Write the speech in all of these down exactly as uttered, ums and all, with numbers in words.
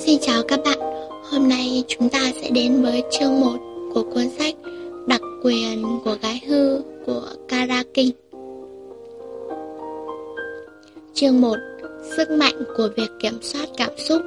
Xin chào các bạn, hôm nay chúng ta sẽ đến với chương một của cuốn sách Đặc quyền của gái hư của Kara King. Chương một. Sức mạnh của việc kiểm soát cảm xúc.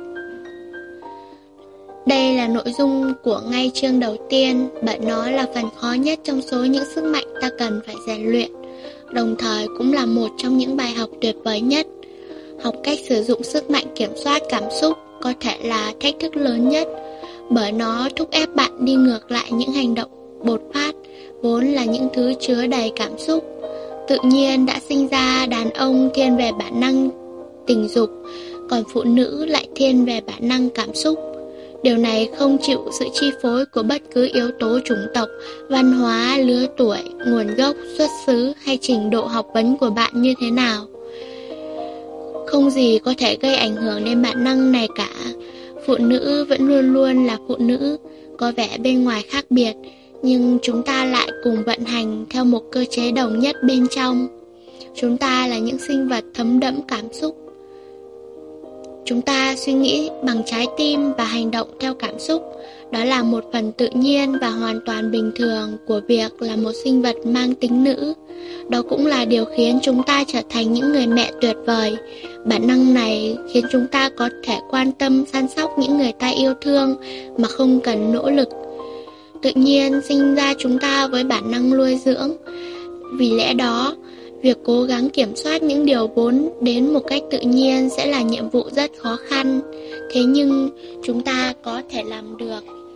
Đây là nội dung của ngay chương đầu tiên, bởi nó là phần khó nhất trong số những sức mạnh ta cần phải rèn luyện, đồng thời cũng là một trong những bài học tuyệt vời nhất. Học cách sử dụng sức mạnh kiểm soát cảm xúc có thể là thách thức lớn nhất, bởi nó thúc ép bạn đi ngược lại những hành động bột phát, vốn là những thứ chứa đầy cảm xúc. Tự nhiên đã sinh ra đàn ông thiên về bản năng tình dục, còn phụ nữ lại thiên về bản năng cảm xúc. Điều này không chịu sự chi phối của bất cứ yếu tố chủng tộc, văn hóa, lứa tuổi, nguồn gốc, xuất xứ hay trình độ học vấn của bạn như thế nào. Không gì có thể gây ảnh hưởng đến bản năng này cả. Phụ nữ vẫn luôn luôn là phụ nữ, có vẻ bên ngoài khác biệt, nhưng chúng ta lại cùng vận hành theo một cơ chế đồng nhất bên trong. Chúng ta là những sinh vật thấm đẫm cảm xúc. Chúng ta suy nghĩ bằng trái tim và hành động theo cảm xúc. Đó là một phần tự nhiên và hoàn toàn bình thường của việc là một sinh vật mang tính nữ. Đó cũng là điều khiến chúng ta trở thành những người mẹ tuyệt vời. Bản năng này khiến chúng ta có thể quan tâm săn sóc những người ta yêu thương mà không cần nỗ lực. Tự nhiên sinh ra chúng ta với bản năng nuôi dưỡng. Vì lẽ đó, việc cố gắng kiểm soát những điều vốn đến một cách tự nhiên sẽ là nhiệm vụ rất khó khăn. Thế nhưng chúng ta có thể làm được.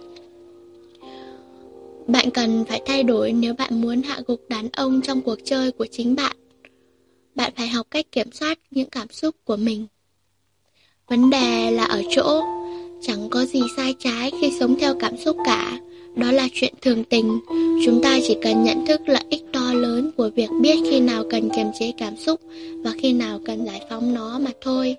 Bạn cần phải thay đổi nếu bạn muốn hạ gục đàn ông trong cuộc chơi của chính bạn. Bạn phải học cách kiểm soát những cảm xúc của mình. Vấn đề là ở chỗ, chẳng có gì sai trái khi sống theo cảm xúc cả. Đó là chuyện thường tình. Chúng ta chỉ cần nhận thức lợi ích to lớn của việc biết khi nào cần kiềm chế cảm xúc và khi nào cần giải phóng nó mà thôi.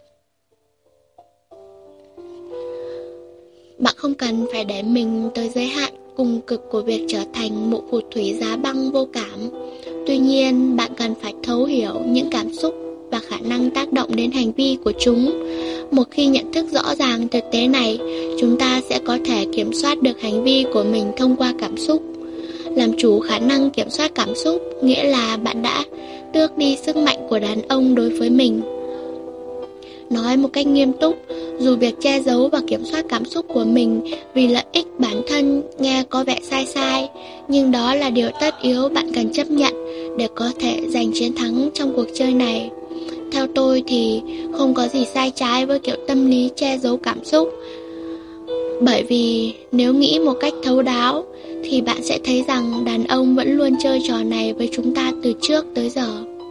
Bạn không cần phải để mình tới giới hạn cùng cực của việc trở thành một phù thủy giá băng vô cảm. Tuy nhiên, bạn cần phải thấu hiểu những cảm xúc và khả năng tác động đến hành vi của chúng. Một khi nhận thức rõ ràng thực tế này, chúng ta sẽ có thể kiểm soát được hành vi của mình thông qua cảm xúc. Làm chủ khả năng kiểm soát cảm xúc nghĩa là bạn đã tước đi sức mạnh của đàn ông đối với mình. Nói một cách nghiêm túc, dù việc che giấu và kiểm soát cảm xúc của mình vì lợi ích bản thân nghe có vẻ sai sai, nhưng đó là điều tất yếu bạn cần chấp nhận để có thể giành chiến thắng trong cuộc chơi này. Theo tôi thì không có gì sai trái với kiểu tâm lý che giấu cảm xúc. Bởi vì nếu nghĩ một cách thấu đáo thì bạn sẽ thấy rằng đàn ông vẫn luôn chơi trò này với chúng ta từ trước tới giờ.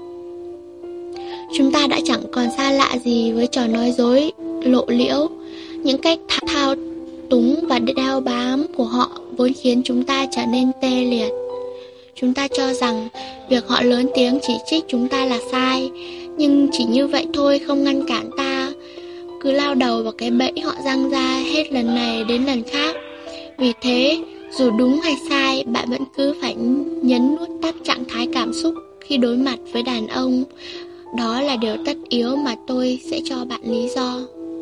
Chúng ta đã chẳng còn xa lạ gì với trò nói dối lộ liễu. Những cách thao túng và đeo bám của họ vốn khiến chúng ta trở nên tê liệt. Chúng ta cho rằng việc họ lớn tiếng chỉ trích chúng ta là sai, nhưng chỉ như vậy thôi không ngăn cản ta cứ lao đầu vào cái bẫy họ giăng ra hết lần này đến lần khác. Vì thế, dù đúng hay sai, bạn vẫn cứ phải nhấn nút tắt trạng thái cảm xúc khi đối mặt với đàn ông. Đó là điều tất yếu mà tôi sẽ cho bạn lý do.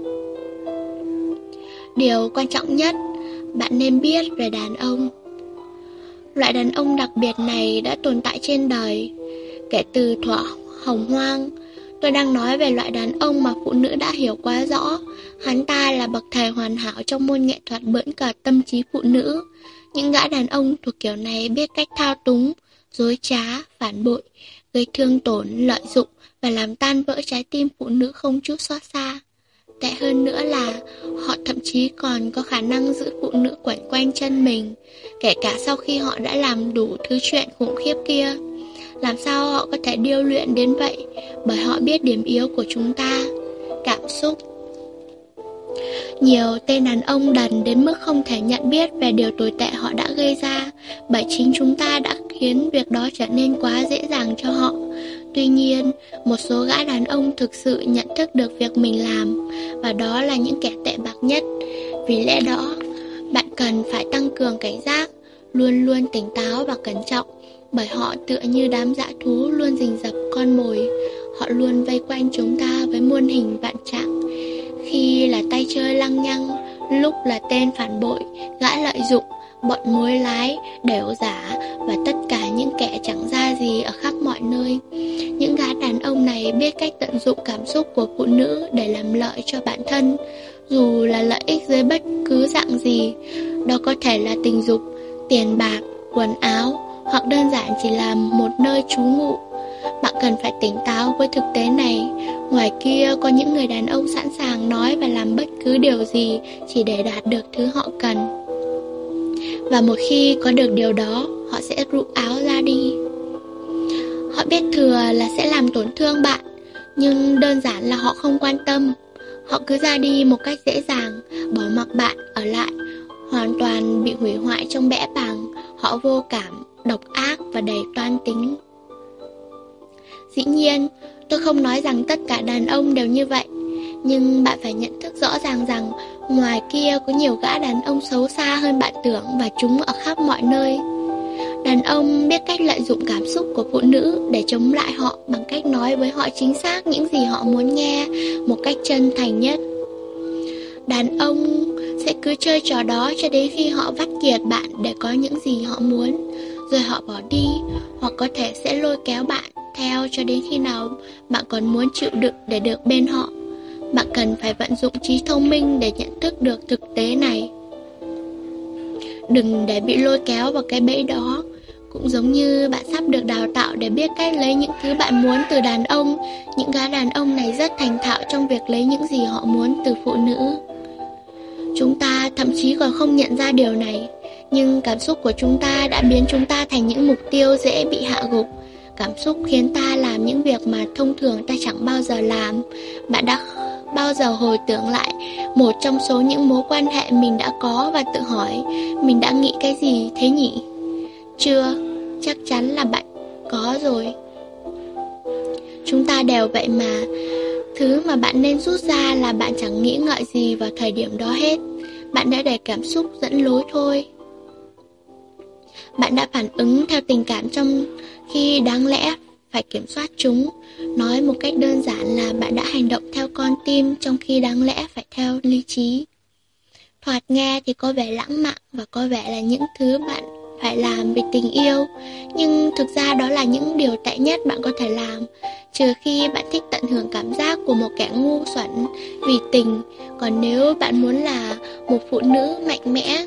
Điều quan trọng nhất, bạn nên biết về đàn ông. Loại đàn ông đặc biệt này đã tồn tại trên đời kể từ thuở hồng hoang. Tôi đang nói về loại đàn ông mà phụ nữ đã hiểu quá rõ. Hắn ta là bậc thầy hoàn hảo trong môn nghệ thuật bỡn cợt tâm trí phụ nữ. Những gã đàn ông thuộc kiểu này biết cách thao túng, dối trá, phản bội, gây thương tổn, lợi dụng và làm tan vỡ trái tim phụ nữ không chút xót xa. Tệ hơn nữa là họ thậm chí còn có khả năng giữ phụ nữ quẩn quanh chân mình, kể cả sau khi họ đã làm đủ thứ chuyện khủng khiếp kia. Làm sao họ có thể điêu luyện đến vậy? Bởi họ biết điểm yếu của chúng ta, cảm xúc. Nhiều tên đàn ông đần đến mức không thể nhận biết về điều tồi tệ họ đã gây ra, bởi chính chúng ta đã khiến việc đó trở nên quá dễ dàng cho họ. Tuy nhiên, một số gã đàn ông thực sự nhận thức được việc mình làm, và đó là những kẻ tệ bạc nhất. Vì lẽ đó, bạn cần phải tăng cường cảnh giác, luôn luôn tỉnh táo và cẩn trọng, bởi họ tựa như đám dã thú luôn rình rập con mồi. Họ luôn vây quanh chúng ta với muôn hình vạn trạng. Khi là tay chơi lăng nhăng, lúc là tên phản bội, gã lợi dụng, bọn mối lái, đểu giả và tất cả những kẻ chẳng ra gì ở khắp mọi nơi. Những gã đàn ông này biết cách tận dụng cảm xúc của phụ nữ để làm lợi cho bản thân, dù là lợi ích dưới bất cứ dạng gì. Đó có thể là tình dục, tiền bạc, quần áo, hoặc đơn giản chỉ là một nơi trú ngụ. Bạn cần phải tỉnh táo với thực tế này. Ngoài kia có những người đàn ông sẵn sàng nói và làm bất cứ điều gì chỉ để đạt được thứ họ cần. Và một khi có được điều đó, họ sẽ rũ áo ra đi. Họ biết thừa là sẽ làm tổn thương bạn, nhưng đơn giản là họ không quan tâm. Họ cứ ra đi một cách dễ dàng, bỏ mặc bạn ở lại, hoàn toàn bị hủy hoại trong bẽ bàng. Họ vô cảm, độc ác và đầy toan tính. Dĩ nhiên, tôi không nói rằng tất cả đàn ông đều như vậy, nhưng bạn phải nhận thức rõ ràng rằng ngoài kia có nhiều gã đàn ông xấu xa hơn bạn tưởng, và chúng ở khắp mọi nơi. Đàn ông biết cách lợi dụng cảm xúc của phụ nữ để chống lại họ bằng cách nói với họ chính xác những gì họ muốn nghe một cách chân thành nhất. Đàn ông sẽ cứ chơi trò đó cho đến khi họ vắt kiệt bạn để có những gì họ muốn, rồi họ bỏ đi, hoặc có thể sẽ lôi kéo bạn theo cho đến khi nào bạn còn muốn chịu đựng để được bên họ. Bạn cần phải vận dụng trí thông minh để nhận thức được thực tế này. Đừng để bị lôi kéo vào cái bẫy đó. Cũng giống như bạn sắp được đào tạo để biết cách lấy những thứ bạn muốn từ đàn ông, những gã đàn ông này rất thành thạo trong việc lấy những gì họ muốn từ phụ nữ. Chúng ta thậm chí còn không nhận ra điều này, nhưng cảm xúc của chúng ta đã biến chúng ta thành những mục tiêu dễ bị hạ gục. Cảm xúc khiến ta làm những việc mà thông thường ta chẳng bao giờ làm. Bạn đã bao giờ hồi tưởng lại một trong số những mối quan hệ mình đã có và tự hỏi mình đã nghĩ cái gì thế nhỉ? Chưa, chắc chắn là bạn có rồi. Chúng ta đều vậy mà. Thứ mà bạn nên rút ra là bạn chẳng nghĩ ngợi gì vào thời điểm đó hết. Bạn đã để cảm xúc dẫn lối thôi. Bạn đã phản ứng theo tình cảm trong khi đáng lẽ phải kiểm soát chúng. Nói một cách đơn giản là bạn đã hành động theo con tim trong khi đáng lẽ phải theo lý trí. Thoạt nghe thì có vẻ lãng mạn và có vẻ là những thứ bạn phải làm vì tình yêu, nhưng thực ra đó là những điều tệ nhất bạn có thể làm, trừ khi bạn thích tận hưởng cảm giác của một kẻ ngu xuẩn vì tình. Còn nếu bạn muốn là một phụ nữ mạnh mẽ,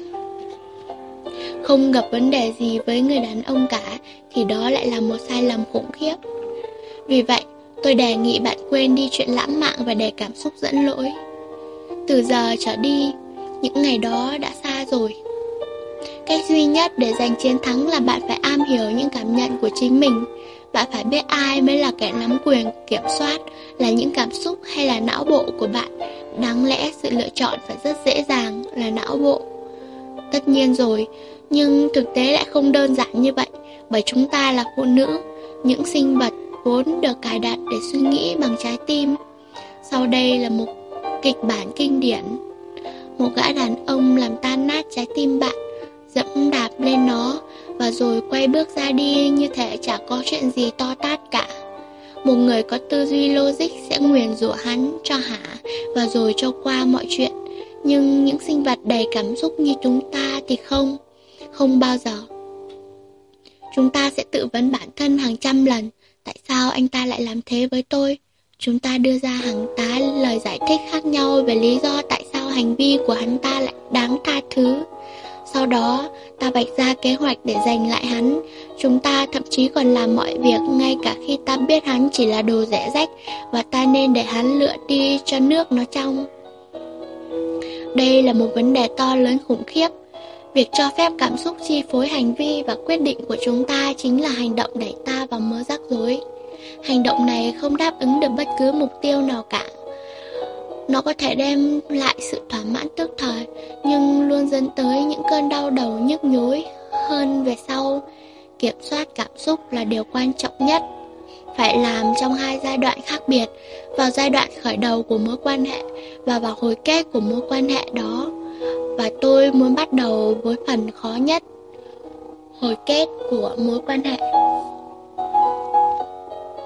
không gặp vấn đề gì với người đàn ông cả, thì đó lại là một sai lầm khủng khiếp. Vì vậy, tôi đề nghị bạn quên đi chuyện lãng mạn và để cảm xúc dẫn lối. Từ giờ trở đi, những ngày đó đã xa rồi. Cách duy nhất để giành chiến thắng là bạn phải am hiểu những cảm nhận của chính mình. Bạn phải biết ai mới là kẻ nắm quyền kiểm soát, là những cảm xúc hay là não bộ của bạn. Đáng lẽ sự lựa chọn phải rất dễ dàng, là não bộ. Tất nhiên rồi, nhưng thực tế lại không đơn giản như vậy, bởi chúng ta là phụ nữ, những sinh vật vốn được cài đặt để suy nghĩ bằng trái tim. Sau đây là một kịch bản kinh điển. Một gã đàn ông làm tan nát trái tim bạn, dẫm đạp lên nó, và rồi quay bước ra đi như thể chả có chuyện gì to tát cả. Một người có tư duy logic sẽ nguyền rủa hắn cho hả, và rồi cho qua mọi chuyện. Nhưng những sinh vật đầy cảm xúc như chúng ta thì không, không bao giờ. Chúng ta sẽ tự vấn bản thân hàng trăm lần, tại sao anh ta lại làm thế với tôi? Chúng ta đưa ra hàng tá lời giải thích khác nhau về lý do tại sao hành vi của hắn ta lại đáng tha thứ. Sau đó, ta vạch ra kế hoạch để giành lại hắn. Chúng ta thậm chí còn làm mọi việc ngay cả khi ta biết hắn chỉ là đồ rẻ rách, và ta nên để hắn lựa đi cho nước nó trong. Đây là một vấn đề to lớn khủng khiếp. Việc cho phép cảm xúc chi phối hành vi và quyết định của chúng ta chính là hành động đẩy ta vào mớ rắc rối. Hành động này không đáp ứng được bất cứ mục tiêu nào cả. Nó có thể đem lại sự thỏa mãn tức thời, nhưng luôn dẫn tới những cơn đau đầu nhức nhối hơn về sau. Kiểm soát cảm xúc là điều quan trọng nhất, phải làm trong hai giai đoạn khác biệt, vào giai đoạn khởi đầu của mối quan hệ và vào hồi kết của mối quan hệ đó. Và tôi muốn bắt đầu với phần khó nhất, hồi kết của mối quan hệ.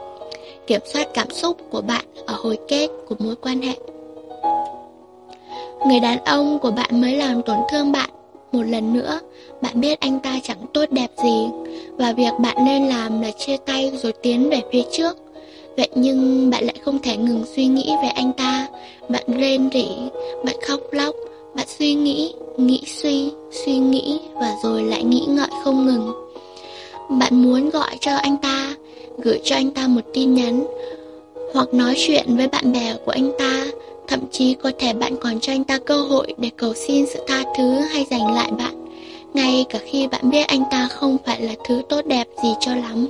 Kiểm soát cảm xúc của bạn ở hồi kết của mối quan hệ. Người đàn ông của bạn mới làm tổn thương bạn một lần nữa. Bạn biết anh ta chẳng tốt đẹp gì, và việc bạn nên làm là chia tay rồi tiến về phía trước. Vậy nhưng bạn lại không thể ngừng suy nghĩ về anh ta. Bạn rên rỉ, bạn khóc lóc, bạn suy nghĩ, nghĩ suy, suy nghĩ và rồi lại nghĩ ngợi không ngừng. Bạn muốn gọi cho anh ta, gửi cho anh ta một tin nhắn, hoặc nói chuyện với bạn bè của anh ta. Thậm chí có thể bạn còn cho anh ta cơ hội để cầu xin sự tha thứ hay giành lại bạn, ngay cả khi bạn biết anh ta không phải là thứ tốt đẹp gì cho lắm.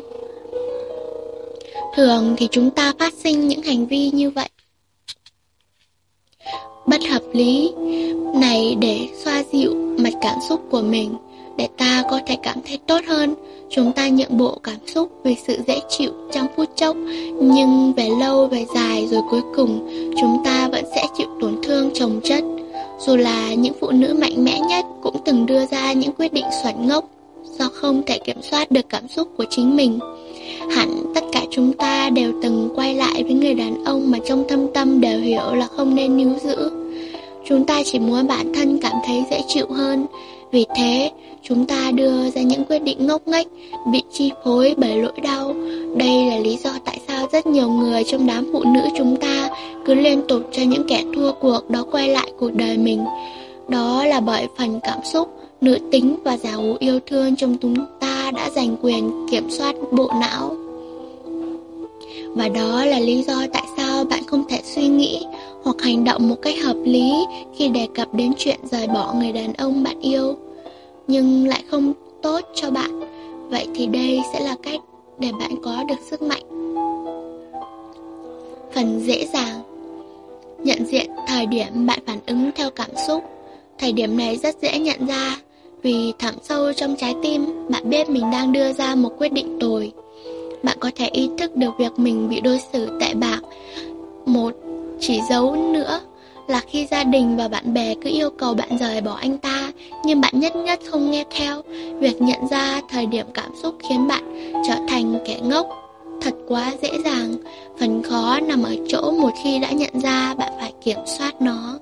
Thường thì chúng ta phát sinh những hành vi như vậy, bất hợp lý này để xoa dịu mặt cảm xúc của mình, để ta có thể cảm thấy tốt hơn. Chúng ta nhượng bộ cảm xúc vì sự dễ chịu trong phút chốc, nhưng về lâu về dài rồi cuối cùng chúng ta vẫn sẽ chịu tổn thương chồng chất. Dù là những phụ nữ mạnh mẽ nhất cũng từng đưa ra những quyết định xuẩn ngốc do không thể kiểm soát được cảm xúc của chính mình. Hẳn tất cả chúng ta đều từng quay lại với người đàn ông mà trong thâm tâm đều hiểu là không nên níu giữ. Chúng ta chỉ muốn bản thân cảm thấy dễ chịu hơn. Vì thế, chúng ta đưa ra những quyết định ngốc nghếch, bị chi phối bởi nỗi đau. Đây là lý do tại sao rất nhiều người trong đám phụ nữ chúng ta cứ liên tục cho những kẻ thua cuộc đó quay lại cuộc đời mình. Đó là bởi phần cảm xúc, nữ tính và giả hủ yêu thương trong chúng ta đã giành quyền kiểm soát bộ não. Và đó là lý do tại sao bạn không thể suy nghĩ hoặc hành động một cách hợp lý khi đề cập đến chuyện rời bỏ người đàn ông bạn yêu, nhưng lại không tốt cho bạn. Vậy thì đây sẽ là cách để bạn có được sức mạnh. Phần dễ dàng. Nhận diện thời điểm bạn phản ứng theo cảm xúc. Thời điểm này rất dễ nhận ra, vì thẳm sâu trong trái tim bạn biết mình đang đưa ra một quyết định tồi. Bạn có thể ý thức được việc mình bị đối xử tệ bạc. Một chỉ dấu nữa là khi gia đình và bạn bè cứ yêu cầu bạn rời bỏ anh ta, nhưng bạn nhất nhất không nghe theo. Việc nhận ra thời điểm cảm xúc khiến bạn trở thành kẻ ngốc thật quá dễ dàng. Phần khó nằm ở chỗ một khi đã nhận ra, bạn phải kiểm soát nó.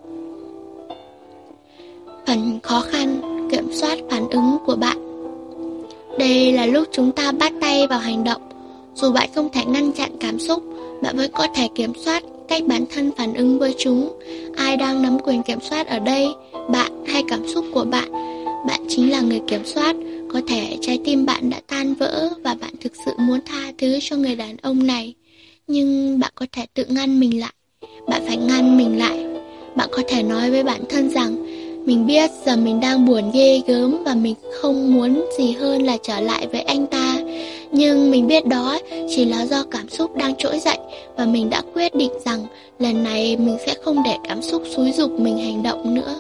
Phần khó khăn, kiểm soát phản ứng của bạn. Đây là lúc chúng ta bắt tay vào hành động. Dù bạn không thể ngăn chặn cảm xúc, bạn vẫn có thể kiểm soát cách bản thân phản ứng với chúng. Ai đang nắm quyền kiểm soát ở đây, bạn hay cảm xúc của bạn? Bạn chính là người kiểm soát. Có thể trái tim bạn đã tan vỡ và bạn thực sự muốn tha thứ cho người đàn ông này, nhưng bạn có thể tự ngăn mình lại. Bạn phải ngăn mình lại. Bạn có thể nói với bản thân rằng mình biết giờ mình đang buồn ghê gớm và mình không muốn gì hơn là trở lại với anh ta. Nhưng mình biết đó chỉ là do cảm xúc đang trỗi dậy, và mình đã quyết định rằng lần này mình sẽ không để cảm xúc xúi giục mình hành động nữa.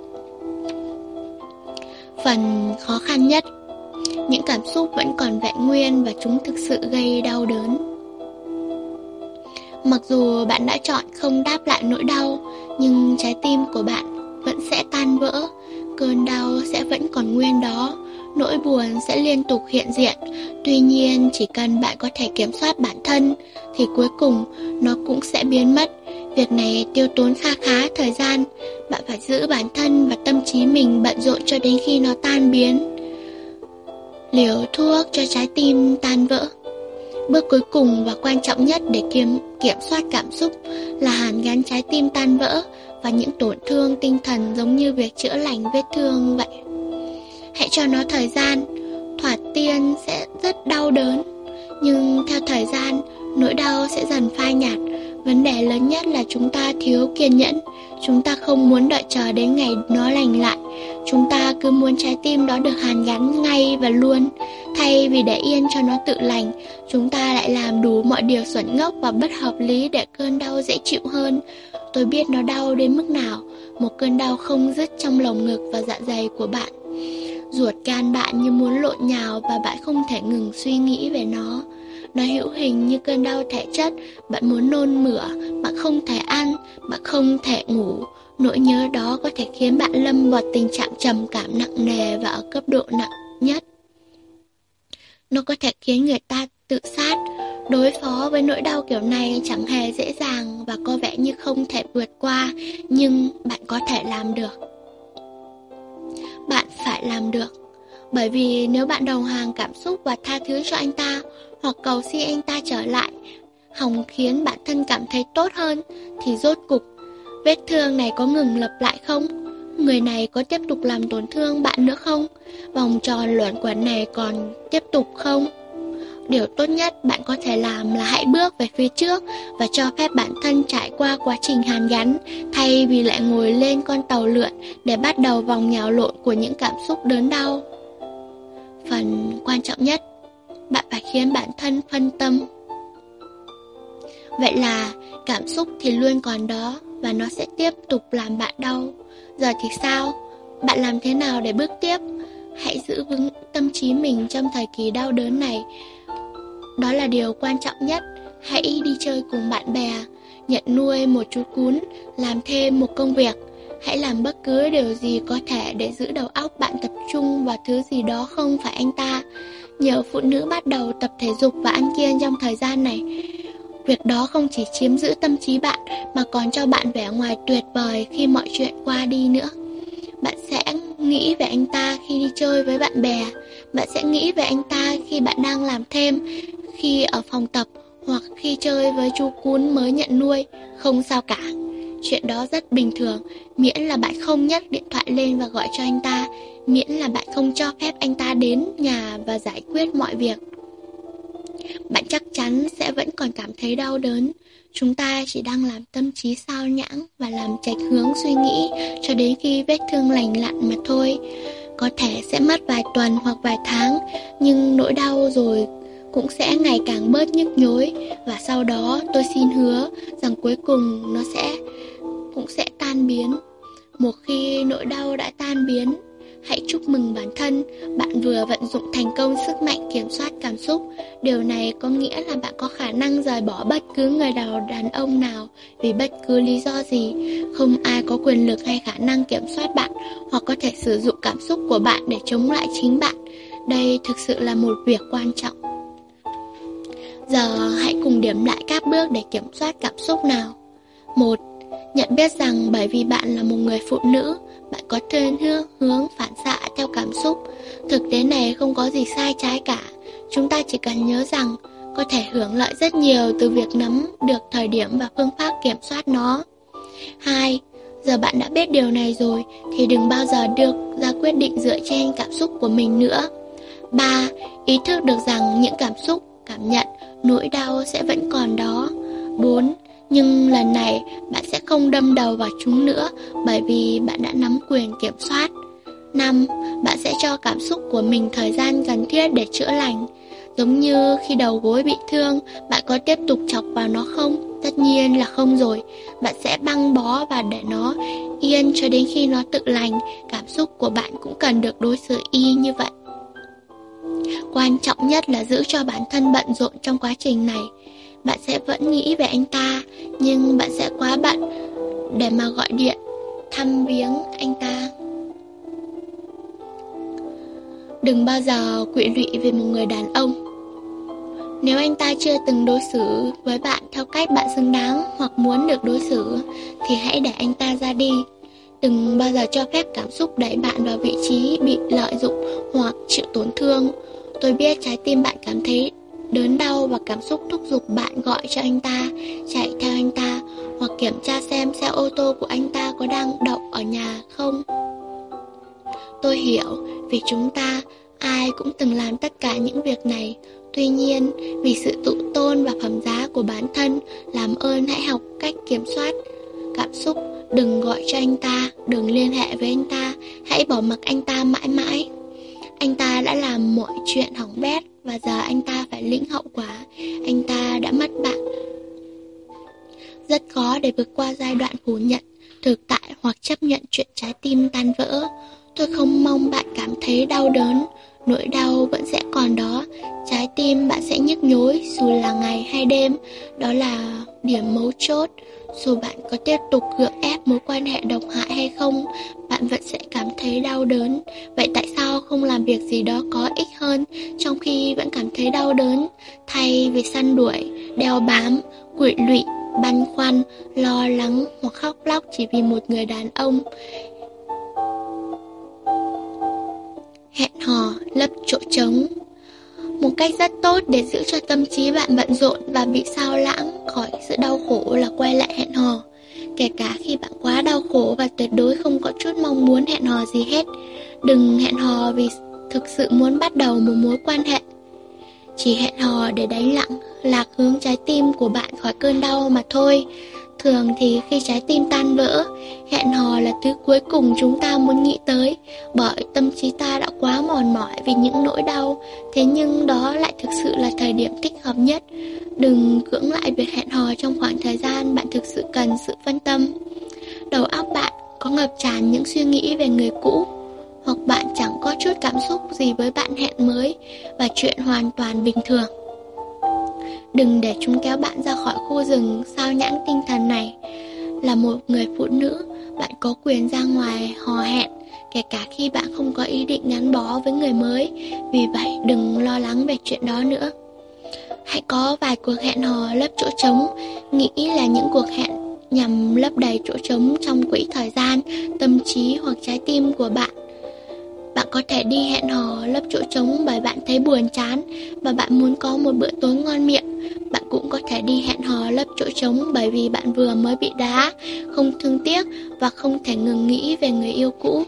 Phần khó khăn nhất. Những cảm xúc vẫn còn vẹn nguyên và chúng thực sự gây đau đớn. Mặc dù bạn đã chọn không đáp lại nỗi đau, nhưng trái tim của bạn vẫn sẽ tan vỡ. Cơn đau sẽ vẫn còn nguyên đó. Nỗi buồn sẽ liên tục hiện diện. Tuy nhiên, chỉ cần bạn có thể kiểm soát bản thân thì cuối cùng nó cũng sẽ biến mất. Việc này tiêu tốn kha khá thời gian. Bạn phải giữ bản thân và tâm trí mình bận rộn cho đến khi nó tan biến. Liều thuốc cho trái tim tan vỡ. Bước cuối cùng và quan trọng nhất để kiểm, kiểm soát cảm xúc là hàn gắn trái tim tan vỡ và những tổn thương tinh thần, giống như việc chữa lành vết thương vậy. Hãy cho nó thời gian. Thoạt tiên sẽ rất đau đớn, nhưng theo thời gian, nỗi đau sẽ dần phai nhạt. Vấn đề lớn nhất là chúng ta thiếu kiên nhẫn. Chúng ta không muốn đợi chờ đến ngày nó lành lại. Chúng ta cứ muốn trái tim đó được hàn gắn ngay và luôn. Thay vì để yên cho nó tự lành, chúng ta lại làm đủ mọi điều xuẩn ngốc và bất hợp lý để cơn đau dễ chịu hơn. Tôi biết nó đau đến mức nào. Một cơn đau không dứt trong lồng ngực và dạ dày của bạn. Ruột gan bạn như muốn lộn nhào và bạn không thể ngừng suy nghĩ về nó. Nó hữu hình như cơn đau thể chất. Bạn muốn nôn mửa, bạn không thể ăn, bạn không thể ngủ. Nỗi nhớ đó có thể khiến bạn lâm vào tình trạng trầm cảm nặng nề và ở cấp độ nặng nhất. Nó có thể khiến người ta tự sát. Đối phó với nỗi đau kiểu này chẳng hề dễ dàng và có vẻ như không thể vượt qua, nhưng bạn có thể làm được. Bạn phải làm được. Bởi vì nếu bạn đầu hàng cảm xúc và tha thứ cho anh ta, hoặc cầu xin anh ta trở lại, hòng khiến bản thân cảm thấy tốt hơn, thì rốt cục, vết thương này có ngừng lặp lại không? Người này có tiếp tục làm tổn thương bạn nữa không? Vòng tròn luẩn quẩn này còn tiếp tục không? Điều tốt nhất bạn có thể làm là hãy bước về phía trước và cho phép bản thân trải qua quá trình hàn gắn, thay vì lại ngồi lên con tàu lượn để bắt đầu vòng nhào lộn của những cảm xúc đớn đau. Phần quan trọng nhất, bạn phải khiến bản thân phân tâm. Vậy là cảm xúc thì luôn còn đó và nó sẽ tiếp tục làm bạn đau. Giờ thì sao? Bạn làm thế nào để bước tiếp? Hãy giữ vững tâm trí mình trong thời kỳ đau đớn này. Đó là điều quan trọng nhất. Hãy đi chơi cùng bạn bè, nhận nuôi một chú cún, làm thêm một công việc. Hãy làm bất cứ điều gì có thể để giữ đầu óc bạn tập trung vào thứ gì đó không phải anh ta. Nhiều phụ nữ bắt đầu tập thể dục và ăn kiêng trong thời gian này. Việc đó không chỉ chiếm giữ tâm trí bạn mà còn cho bạn vẻ ngoài tuyệt vời khi mọi chuyện qua đi nữa. Bạn sẽ nghĩ về anh ta khi đi chơi với bạn bè. Bạn sẽ nghĩ về anh ta khi bạn đang làm thêm, khi ở phòng tập, hoặc khi chơi với chú cún mới nhận nuôi. Không sao cả. Chuyện đó rất bình thường, miễn là bạn không nhấc điện thoại lên và gọi cho anh ta, miễn là bạn không cho phép anh ta đến nhà và giải quyết mọi việc. Bạn chắc chắn sẽ vẫn còn cảm thấy đau đớn. Chúng ta chỉ đang làm tâm trí sao nhãng và làm chệch hướng suy nghĩ cho đến khi vết thương lành lặn mà thôi. Có thể sẽ mất vài tuần hoặc vài tháng, nhưng nỗi đau rồi cũng sẽ ngày càng bớt nhức nhối. Và sau đó tôi xin hứa rằng cuối cùng nó sẽ cũng sẽ tan biến. Một khi nỗi đau đã tan biến, hãy chúc mừng bản thân. Bạn vừa vận dụng thành công sức mạnh kiểm soát cảm xúc. Điều này có nghĩa là bạn có khả năng rời bỏ bất cứ người nào đàn ông nào vì bất cứ lý do gì. Không ai có quyền lực hay khả năng kiểm soát bạn, hoặc có thể sử dụng cảm xúc của bạn để chống lại chính bạn. Đây thực sự là một việc quan trọng. Giờ hãy cùng điểm lại các bước để kiểm soát cảm xúc nào. Một. Nhận biết rằng bởi vì bạn là một người phụ nữ, bạn có thiên hướng, hướng phản xạ theo cảm xúc. Thực tế này không có gì sai trái cả. Chúng ta chỉ cần nhớ rằng có thể hưởng lợi rất nhiều từ việc nắm được thời điểm và phương pháp kiểm soát nó. Hai. Giờ bạn đã biết điều này rồi thì đừng bao giờ đưa ra quyết định dựa trên cảm xúc của mình nữa. Ba. Ý thức được rằng những cảm xúc, cảm nhận, nỗi đau sẽ vẫn còn đó. Bốn. Nhưng lần này bạn sẽ không đâm đầu vào chúng nữa, bởi vì bạn đã nắm quyền kiểm soát. Năm. Bạn sẽ cho cảm xúc của mình thời gian cần thiết để chữa lành. Giống như khi đầu gối bị thương, bạn có tiếp tục chọc vào nó không? Tất nhiên là không rồi. Bạn sẽ băng bó và để nó yên cho đến khi nó tự lành. Cảm xúc của bạn cũng cần được đối xử y như vậy. Quan trọng nhất là giữ cho bản thân bận rộn trong quá trình này. Bạn sẽ vẫn nghĩ về anh ta, nhưng bạn sẽ quá bận để mà gọi điện thăm viếng anh ta. Đừng bao giờ quỵ lụy về một người đàn ông. Nếu anh ta chưa từng đối xử với bạn theo cách bạn xứng đáng hoặc muốn được đối xử, thì hãy để anh ta ra đi. Đừng bao giờ cho phép cảm xúc đẩy bạn vào vị trí bị lợi dụng hoặc chịu tổn thương. Tôi biết trái tim bạn cảm thấy đớn đau và cảm xúc thúc giục bạn gọi cho anh ta, chạy theo anh ta, hoặc kiểm tra xem xe ô tô của anh ta có đang đậu ở nhà không. Tôi hiểu, vì chúng ta, ai cũng từng làm tất cả những việc này. Tuy nhiên, vì sự tự tôn và phẩm giá của bản thân, làm ơn hãy học cách kiểm soát cảm xúc. Đừng gọi cho anh ta, đừng liên hệ với anh ta, hãy bỏ mặc anh ta mãi mãi. Anh ta đã làm mọi chuyện hỏng bét và giờ anh ta phải lĩnh hậu quả. Anh ta đã mất bạn. Rất khó để vượt qua giai đoạn phủ nhận, thực tại hoặc chấp nhận chuyện trái tim tan vỡ. Tôi không mong bạn cảm thấy đau đớn. Nỗi đau vẫn sẽ còn đó. Trái tim bạn sẽ nhức nhối dù là ngày hay đêm. Đó là điểm mấu chốt. Dù bạn có tiếp tục gượng ép mối quan hệ độc hại hay không, bạn bạn vẫn sẽ cảm thấy đau đớn. Vậy tại sao không làm việc gì đó có ích hơn trong khi vẫn cảm thấy đau đớn, thay vì săn đuổi, đeo bám, quỵ lụy, băn khoăn, lo lắng hoặc khóc lóc chỉ vì một người đàn ông? Hẹn hò lấp chỗ trống. Một cách rất tốt để giữ cho tâm trí bạn bận rộn và bị sao lãng khỏi sự đau khổ là quay lại hẹn hò. Kể cả khi bạn quá đau khổ và tuyệt đối không có chút mong muốn hẹn hò gì hết. Đừng hẹn hò vì thực sự muốn bắt đầu một mối quan hệ. Chỉ hẹn hò để đánh lặng, lạc hướng trái tim của bạn khỏi cơn đau mà thôi. Thường thì khi trái tim tan vỡ, hẹn hò là thứ cuối cùng chúng ta muốn nghĩ tới, bởi tâm trí ta đã quá mòn mỏi vì những nỗi đau. Thế nhưng đó lại thực sự là thời điểm thích hợp nhất. Đừng cưỡng lại việc hẹn hò trong khoảng thời gian bạn thực sự cần sự phân tâm. Đầu óc bạn có ngập tràn những suy nghĩ về người cũ, hoặc bạn chẳng có chút cảm xúc gì với bạn hẹn mới, và chuyện hoàn toàn bình thường. Đừng để chúng kéo bạn ra khỏi khu rừng sao nhãng tinh thần này. Là một người phụ nữ, bạn có quyền ra ngoài hò hẹn, kể cả khi bạn không có ý định gắn bó với người mới. Vì vậy đừng lo lắng về chuyện đó nữa. Hãy có vài cuộc hẹn hò lấp chỗ trống. Nghĩ là những cuộc hẹn nhằm lấp đầy chỗ trống trong quỹ thời gian, tâm trí hoặc trái tim của bạn. Bạn có thể đi hẹn hò lấp chỗ trống bởi bạn thấy buồn chán và bạn muốn có một bữa tối ngon miệng. Bạn cũng có thể đi hẹn hò lấp chỗ trống bởi vì bạn vừa mới bị đá, không thương tiếc và không thể ngừng nghĩ về người yêu cũ.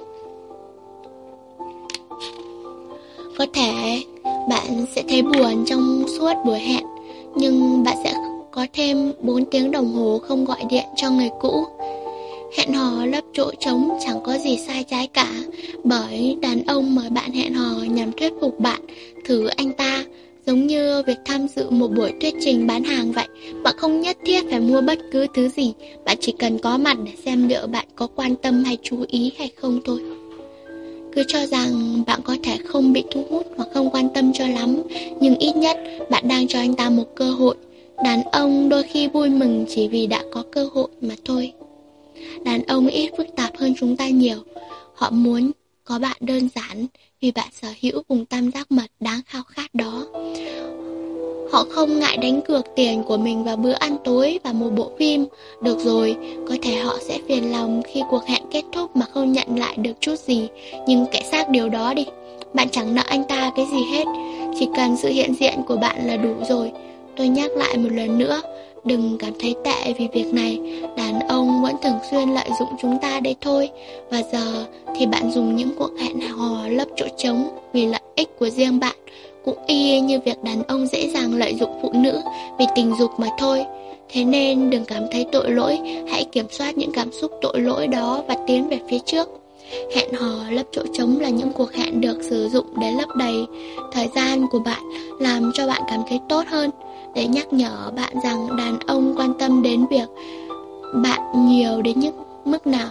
Có thể bạn sẽ thấy buồn trong suốt buổi hẹn, nhưng bạn sẽ có thêm bốn tiếng đồng hồ không gọi điện cho người cũ. Hẹn hò lấp chỗ trống chẳng có gì sai trái cả, bởi đàn ông mời bạn hẹn hò nhằm thuyết phục bạn thử anh ta, giống như việc tham dự một buổi thuyết trình bán hàng vậy. Bạn không nhất thiết phải mua bất cứ thứ gì, bạn chỉ cần có mặt để xem liệu bạn có quan tâm hay chú ý hay không thôi. Cứ cho rằng bạn có thể không bị thu hút hoặc không quan tâm cho lắm, nhưng ít nhất bạn đang cho anh ta một cơ hội. Đàn ông đôi khi vui mừng chỉ vì đã có cơ hội mà thôi. Đàn ông ít phức tạp hơn chúng ta nhiều. Họ muốn có bạn đơn giản vì bạn sở hữu vùng tam giác mật đáng khao khát đó. Họ không ngại đánh cược tiền của mình vào bữa ăn tối và một bộ phim. Được rồi, có thể họ sẽ phiền lòng khi cuộc hẹn kết thúc mà không nhận lại được chút gì, nhưng kệ xác điều đó đi. Bạn chẳng nợ anh ta cái gì hết, chỉ cần sự hiện diện của bạn là đủ rồi. Tôi nhắc lại một lần nữa, đừng cảm thấy tệ vì việc này. Đàn ông vẫn thường xuyên lợi dụng chúng ta đấy thôi. Và giờ thì bạn dùng những cuộc hẹn hò lấp chỗ trống vì lợi ích của riêng bạn, cũng y như việc đàn ông dễ dàng lợi dụng phụ nữ vì tình dục mà thôi. Thế nên đừng cảm thấy tội lỗi, hãy kiểm soát những cảm xúc tội lỗi đó và tiến về phía trước. Hẹn hò lấp chỗ trống là những cuộc hẹn được sử dụng để lấp đầy thời gian của bạn, làm cho bạn cảm thấy tốt hơn, để nhắc nhở bạn rằng đàn ông quan tâm đến việc bạn nhiều đến những mức nào.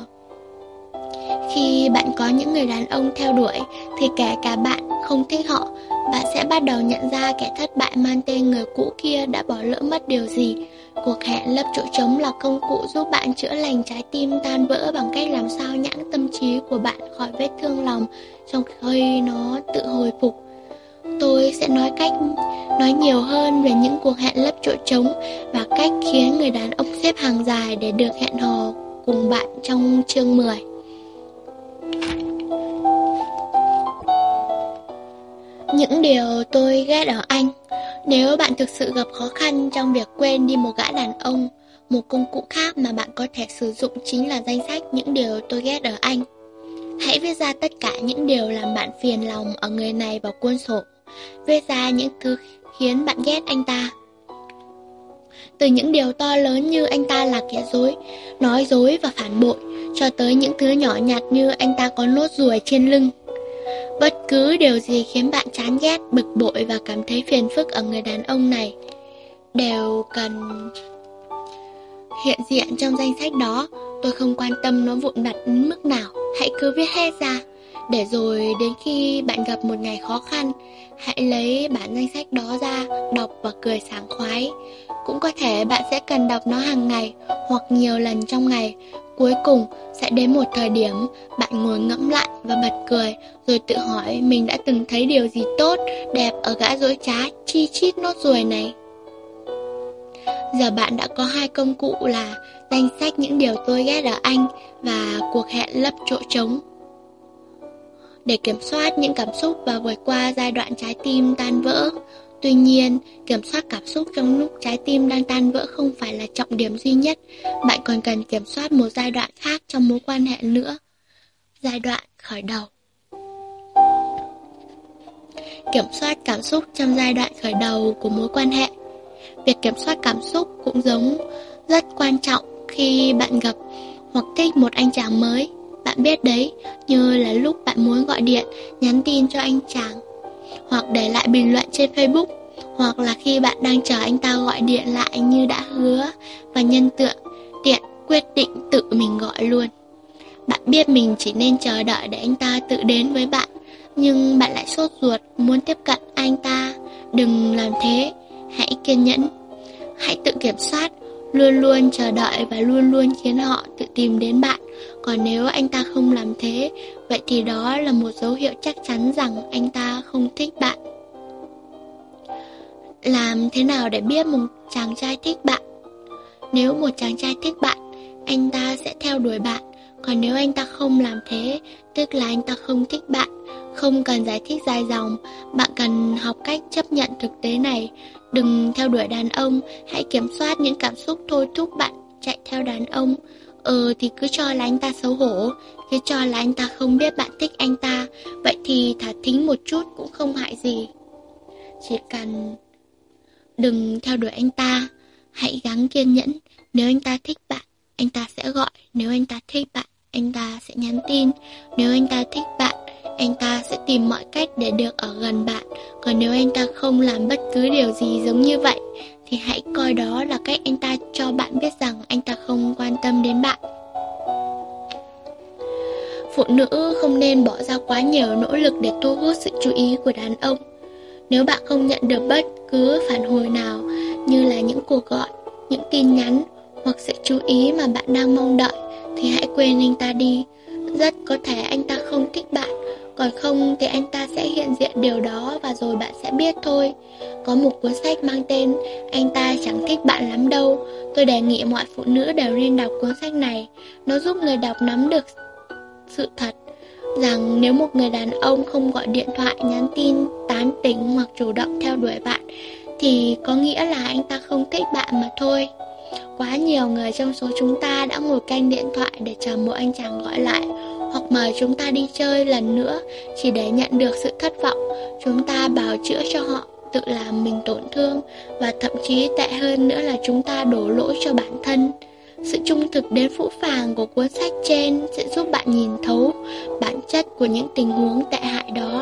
Khi bạn có những người đàn ông theo đuổi, thì kể cả bạn không thích họ, bạn sẽ bắt đầu nhận ra kẻ thất bại mang tên người cũ kia đã bỏ lỡ mất điều gì. Cuộc hẹn lấp chỗ trống là công cụ giúp bạn chữa lành trái tim tan vỡ bằng cách làm sao nhãng tâm trí của bạn khỏi vết thương lòng trong khi nó tự hồi phục. Tôi sẽ nói cách nói nhiều hơn về những cuộc hẹn lấp chỗ trống và cách khiến người đàn ông xếp hàng dài để được hẹn hò cùng bạn trong chương mười. Những điều tôi ghét ở anh. Nếu bạn thực sự gặp khó khăn trong việc quên đi một gã đàn ông, một công cụ khác mà bạn có thể sử dụng chính là danh sách những điều tôi ghét ở anh. Hãy viết ra tất cả những điều làm bạn phiền lòng ở người này vào cuốn sổ. Viết ra những thứ khiến bạn ghét anh ta. Từ những điều to lớn như anh ta là kẻ dối, nói dối và phản bội, cho tới những thứ nhỏ nhặt như anh ta có nốt ruồi trên lưng. Bất cứ điều gì khiến bạn chán ghét, bực bội và cảm thấy phiền phức ở người đàn ông này đều cần hiện diện trong danh sách đó. Tôi không quan tâm nó vụn vặt đến mức nào, hãy cứ viết hết ra. Để rồi đến khi bạn gặp một ngày khó khăn, hãy lấy bản danh sách đó ra, đọc và cười sảng khoái. Cũng có thể bạn sẽ cần đọc nó hàng ngày hoặc nhiều lần trong ngày. cuối cùng sẽ đến một thời điểm bạn ngồi ngẫm lại và bật cười, rồi tự hỏi mình đã từng thấy điều gì tốt, đẹp ở gã dối trá chi chít nốt ruồi này. Giờ bạn đã có hai công cụ là danh sách những điều tôi ghét ở anh và cuộc hẹn lấp chỗ trống. Để kiểm soát những cảm xúc và vượt qua giai đoạn trái tim tan vỡ. Tuy nhiên, kiểm soát cảm xúc trong lúc trái tim đang tan vỡ không phải là trọng điểm duy nhất. Bạn còn cần kiểm soát một giai đoạn khác trong mối quan hệ nữa. Giai đoạn khởi đầu. Kiểm soát cảm xúc trong giai đoạn khởi đầu của mối quan hệ. Việc kiểm soát cảm xúc cũng giống rất quan trọng khi bạn gặp hoặc thích một anh chàng mới. Bạn biết đấy, như là lúc bạn muốn gọi điện, nhắn tin cho anh chàng, hoặc để lại bình luận trên Facebook, hoặc là khi bạn đang chờ anh ta gọi điện lại như đã hứa, và nhân tượng tiện quyết định tự mình gọi luôn. Bạn biết mình chỉ nên chờ đợi để anh ta tự đến với bạn, nhưng bạn lại sốt ruột muốn tiếp cận anh ta. Đừng làm thế, hãy kiên nhẫn, hãy tự kiểm soát, luôn luôn chờ đợi và luôn luôn khiến họ tự tìm đến bạn. Còn nếu anh ta không làm thế, vậy thì đó là một dấu hiệu chắc chắn rằng anh ta không thích bạn. Làm thế nào để biết một chàng trai thích bạn? Nếu một chàng trai thích bạn, anh ta sẽ theo đuổi bạn. Còn nếu anh ta không làm thế, tức là anh ta không thích bạn. Không cần giải thích dài dòng, bạn cần học cách chấp nhận thực tế này. Đừng theo đuổi đàn ông, hãy kiểm soát những cảm xúc thôi thúc bạn chạy theo đàn ông. Ờ thì cứ cho là anh ta xấu hổ, cứ cho là anh ta không biết bạn thích anh ta. Vậy thì thả thính một chút cũng không hại gì. Chỉ cần đừng theo đuổi anh ta, hãy gắng kiên nhẫn. Nếu anh ta thích bạn, anh ta sẽ gọi. Nếu anh ta thích bạn, anh ta sẽ nhắn tin. Nếu anh ta thích bạn, anh ta sẽ tìm mọi cách để được ở gần bạn. Còn nếu anh ta không làm bất cứ điều gì giống như vậy, thì hãy coi đó là cách anh ta cho bạn biết rằng anh ta không quan tâm đến bạn. Phụ nữ không nên bỏ ra quá nhiều nỗ lực để thu hút sự chú ý của đàn ông. Nếu bạn không nhận được bất cứ phản hồi nào, như là những cuộc gọi, những tin nhắn hoặc sự chú ý mà bạn đang mong đợi, thì hãy quên anh ta đi. Rất có thể anh ta không thích bạn, còn không thì anh ta sẽ hiện diện điều đó và rồi bạn sẽ biết thôi. Có một cuốn sách mang tên Anh ta chẳng thích bạn lắm đâu. Tôi đề nghị mọi phụ nữ đều nên đọc cuốn sách này. Nó giúp người đọc nắm được sự thật rằng nếu một người đàn ông không gọi điện thoại, nhắn tin, tán tỉnh hoặc chủ động theo đuổi bạn, thì có nghĩa là anh ta không thích bạn mà thôi. Quá nhiều người trong số chúng ta đã ngồi canh điện thoại để chờ một anh chàng gọi lại, hoặc mời chúng ta đi chơi lần nữa chỉ để nhận được sự thất vọng. Chúng ta bào chữa cho họ, tự làm mình tổn thương, và thậm chí tệ hơn nữa là chúng ta đổ lỗi cho bản thân. Sự trung thực đến phũ phàng của cuốn sách trên sẽ giúp bạn nhìn thấu bản chất của những tình huống tệ hại đó.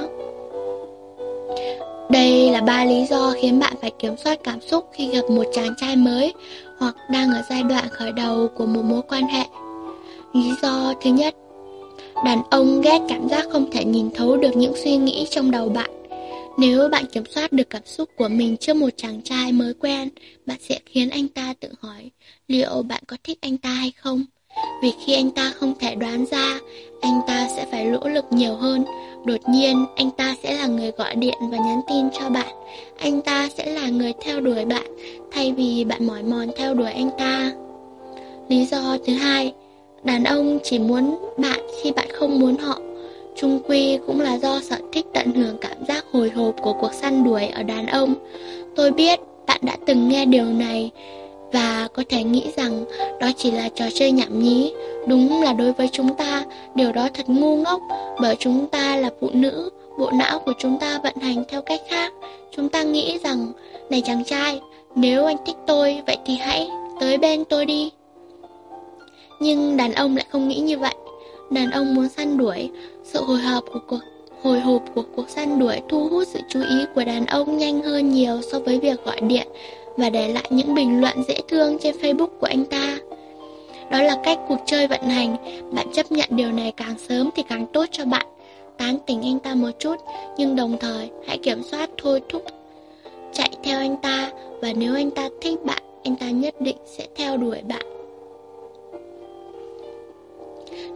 Đây là ba lý do khiến bạn phải kiểm soát cảm xúc khi gặp một chàng trai mới hoặc đang ở giai đoạn khởi đầu của một mối quan hệ. Lý do thứ nhất, đàn ông ghét cảm giác không thể nhìn thấu được những suy nghĩ trong đầu bạn. Nếu bạn kiểm soát được cảm xúc của mình trước một chàng trai mới quen, bạn sẽ khiến anh ta tự hỏi liệu bạn có thích anh ta hay không. Vì khi anh ta không thể đoán ra, anh ta sẽ phải nỗ lực nhiều hơn. Đột nhiên, anh ta sẽ là người gọi điện và nhắn tin cho bạn. Anh ta sẽ là người theo đuổi bạn, thay vì bạn mỏi mòn theo đuổi anh ta. Lý do thứ hai, đàn ông chỉ muốn bạn khi bạn không muốn họ. Chung quy cũng là do sở thích tận hưởng cảm giác hồi hộp của cuộc săn đuổi ở đàn ông. Tôi biết bạn đã từng nghe điều này và có thể nghĩ rằng đó chỉ là trò chơi nhảm nhí. Đúng là đối với chúng ta, điều đó thật ngu ngốc, bởi chúng ta là phụ nữ, bộ não của chúng ta vận hành theo cách khác. Chúng ta nghĩ rằng, này chàng trai, nếu anh thích tôi, vậy thì hãy tới bên tôi đi. Nhưng đàn ông lại không nghĩ như vậy. Đàn ông muốn săn đuổi. Sự hồi hộp của cuộc hồi hộp của cuộc săn đuổi thu hút sự chú ý của đàn ông nhanh hơn nhiều so với việc gọi điện và để lại những bình luận dễ thương trên Facebook của anh ta. Đó là cách cuộc chơi vận hành. Bạn chấp nhận điều này càng sớm thì càng tốt cho bạn. Tán tỉnh anh ta một chút, nhưng đồng thời hãy kiểm soát thôi thúc chạy theo anh ta. Và nếu anh ta thích bạn, anh ta nhất định sẽ theo đuổi bạn.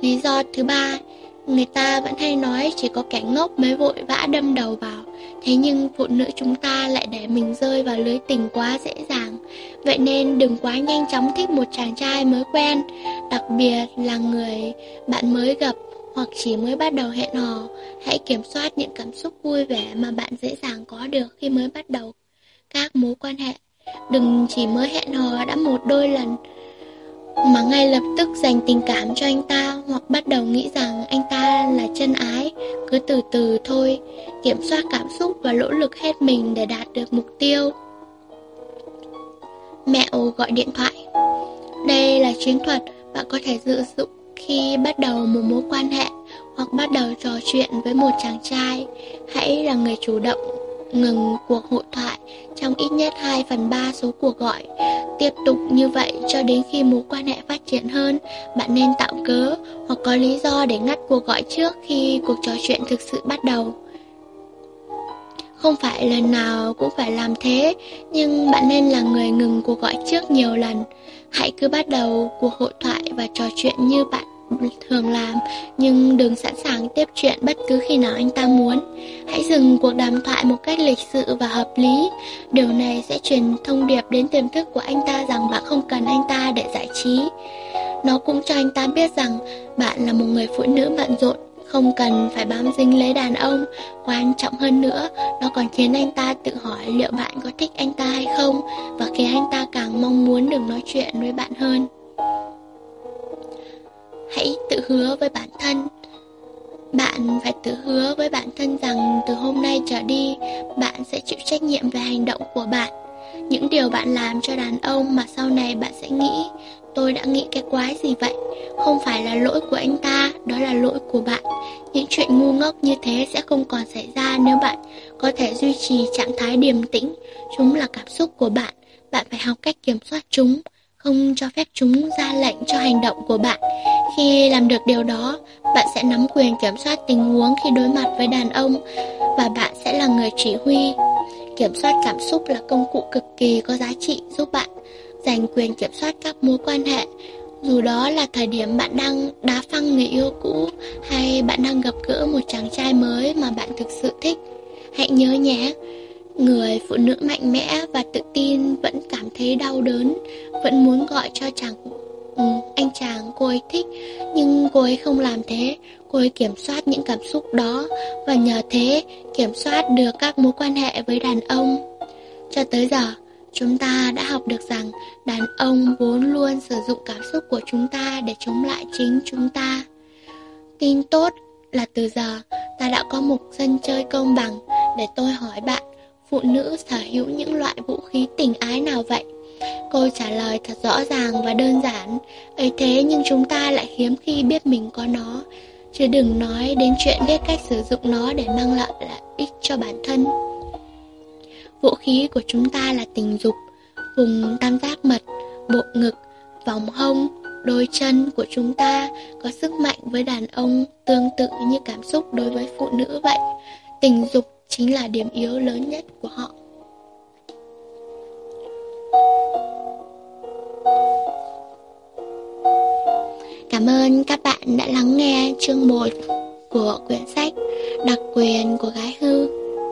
Lý do thứ ba, người ta vẫn hay nói chỉ có kẻ ngốc mới vội vã đâm đầu vào. Thế nhưng phụ nữ chúng ta lại để mình rơi vào lưới tình quá dễ dàng. Vậy nên đừng quá nhanh chóng thích một chàng trai mới quen, đặc biệt là người bạn mới gặp hoặc chỉ mới bắt đầu hẹn hò. Hãy kiểm soát những cảm xúc vui vẻ mà bạn dễ dàng có được khi mới bắt đầu các mối quan hệ. Đừng chỉ mới hẹn hò đã một đôi lần mà ngay lập tức dành tình cảm cho anh ta, hoặc bắt đầu nghĩ rằng anh ta là chân ái. Cứ từ từ thôi, kiểm soát cảm xúc và nỗ lực hết mình để đạt được mục tiêu. Mẹo gọi điện thoại. Đây là chiến thuật bạn có thể sử dụng khi bắt đầu một mối quan hệ hoặc bắt đầu trò chuyện với một chàng trai. Hãy là người chủ động ngừng cuộc hội thoại trong ít nhất hai phần ba số cuộc gọi. Tiếp tục như vậy cho đến khi mối quan hệ phát triển hơn. Bạn nên tạo cớ hoặc có lý do để ngắt cuộc gọi trước khi cuộc trò chuyện thực sự bắt đầu. Không phải lần nào cũng phải làm thế, nhưng bạn nên là người ngừng cuộc gọi trước nhiều lần. Hãy cứ bắt đầu cuộc hội thoại và trò chuyện như bạn thường làm, nhưng đừng sẵn sàng tiếp chuyện bất cứ khi nào anh ta muốn. Hãy dừng cuộc đàm thoại một cách lịch sự và hợp lý. Điều này sẽ truyền thông điệp đến tiềm thức của anh ta rằng bạn không cần anh ta để giải trí. Nó cũng cho anh ta biết rằng bạn là một người phụ nữ bận rộn, không cần phải bám dính lấy đàn ông. Quan trọng hơn nữa, nó còn khiến anh ta tự hỏi liệu bạn có thích anh ta hay không, và khiến anh ta càng mong muốn được nói chuyện với bạn hơn. Hãy tự hứa với bản thân. Bạn phải tự hứa với bản thân rằng từ hôm nay trở đi, bạn sẽ chịu trách nhiệm về hành động của bạn. Những điều bạn làm cho đàn ông mà sau này bạn sẽ nghĩ, tôi đã nghĩ cái quái gì vậy? Không phải là lỗi của anh ta, đó là lỗi của bạn. Những chuyện ngu ngốc như thế sẽ không còn xảy ra nếu bạn có thể duy trì trạng thái điềm tĩnh. Chúng là cảm xúc của bạn, bạn phải học cách kiểm soát chúng, không cho phép chúng ra lệnh cho hành động của bạn. Khi làm được điều đó, bạn sẽ nắm quyền kiểm soát tình huống khi đối mặt với đàn ông, và bạn sẽ là người chỉ huy. Kiểm soát cảm xúc là công cụ cực kỳ có giá trị giúp bạn giành quyền kiểm soát các mối quan hệ, dù đó là thời điểm bạn đang đá phăng người yêu cũ hay bạn đang gặp gỡ một chàng trai mới mà bạn thực sự thích. Hãy nhớ nhé, người phụ nữ mạnh mẽ và tự tin vẫn cảm thấy đau đớn, vẫn muốn gọi cho chàng ừ, anh chàng cô ấy thích, nhưng cô ấy không làm thế. Cô ấy kiểm soát những cảm xúc đó và nhờ thế kiểm soát được các mối quan hệ với đàn ông. Cho tới giờ, chúng ta đã học được rằng đàn ông vốn luôn sử dụng cảm xúc của chúng ta để chống lại chính chúng ta. Tin tốt là từ giờ ta đã có một sân chơi công bằng. Để tôi hỏi bạn, phụ nữ sở hữu những loại vũ khí tình ái nào vậy? Câu trả lời thật rõ ràng và đơn giản. Ấy thế nhưng chúng ta lại hiếm khi biết mình có nó, chứ đừng nói đến chuyện biết cách sử dụng nó để mang lại lợi ích cho bản thân. Vũ khí của chúng ta là tình dục. Vùng tam giác mật, bộ ngực, vòng hông, đôi chân của chúng ta có sức mạnh với đàn ông tương tự như cảm xúc đối với phụ nữ vậy. Tình dục chính là điểm yếu lớn nhất của họ. Cảm ơn các bạn đã lắng nghe chương một của quyển sách Đặc quyền của gái hư.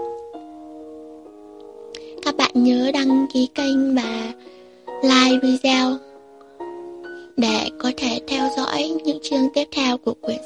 Các bạn nhớ đăng ký kênh và like video để có thể theo dõi những chương tiếp theo của quyển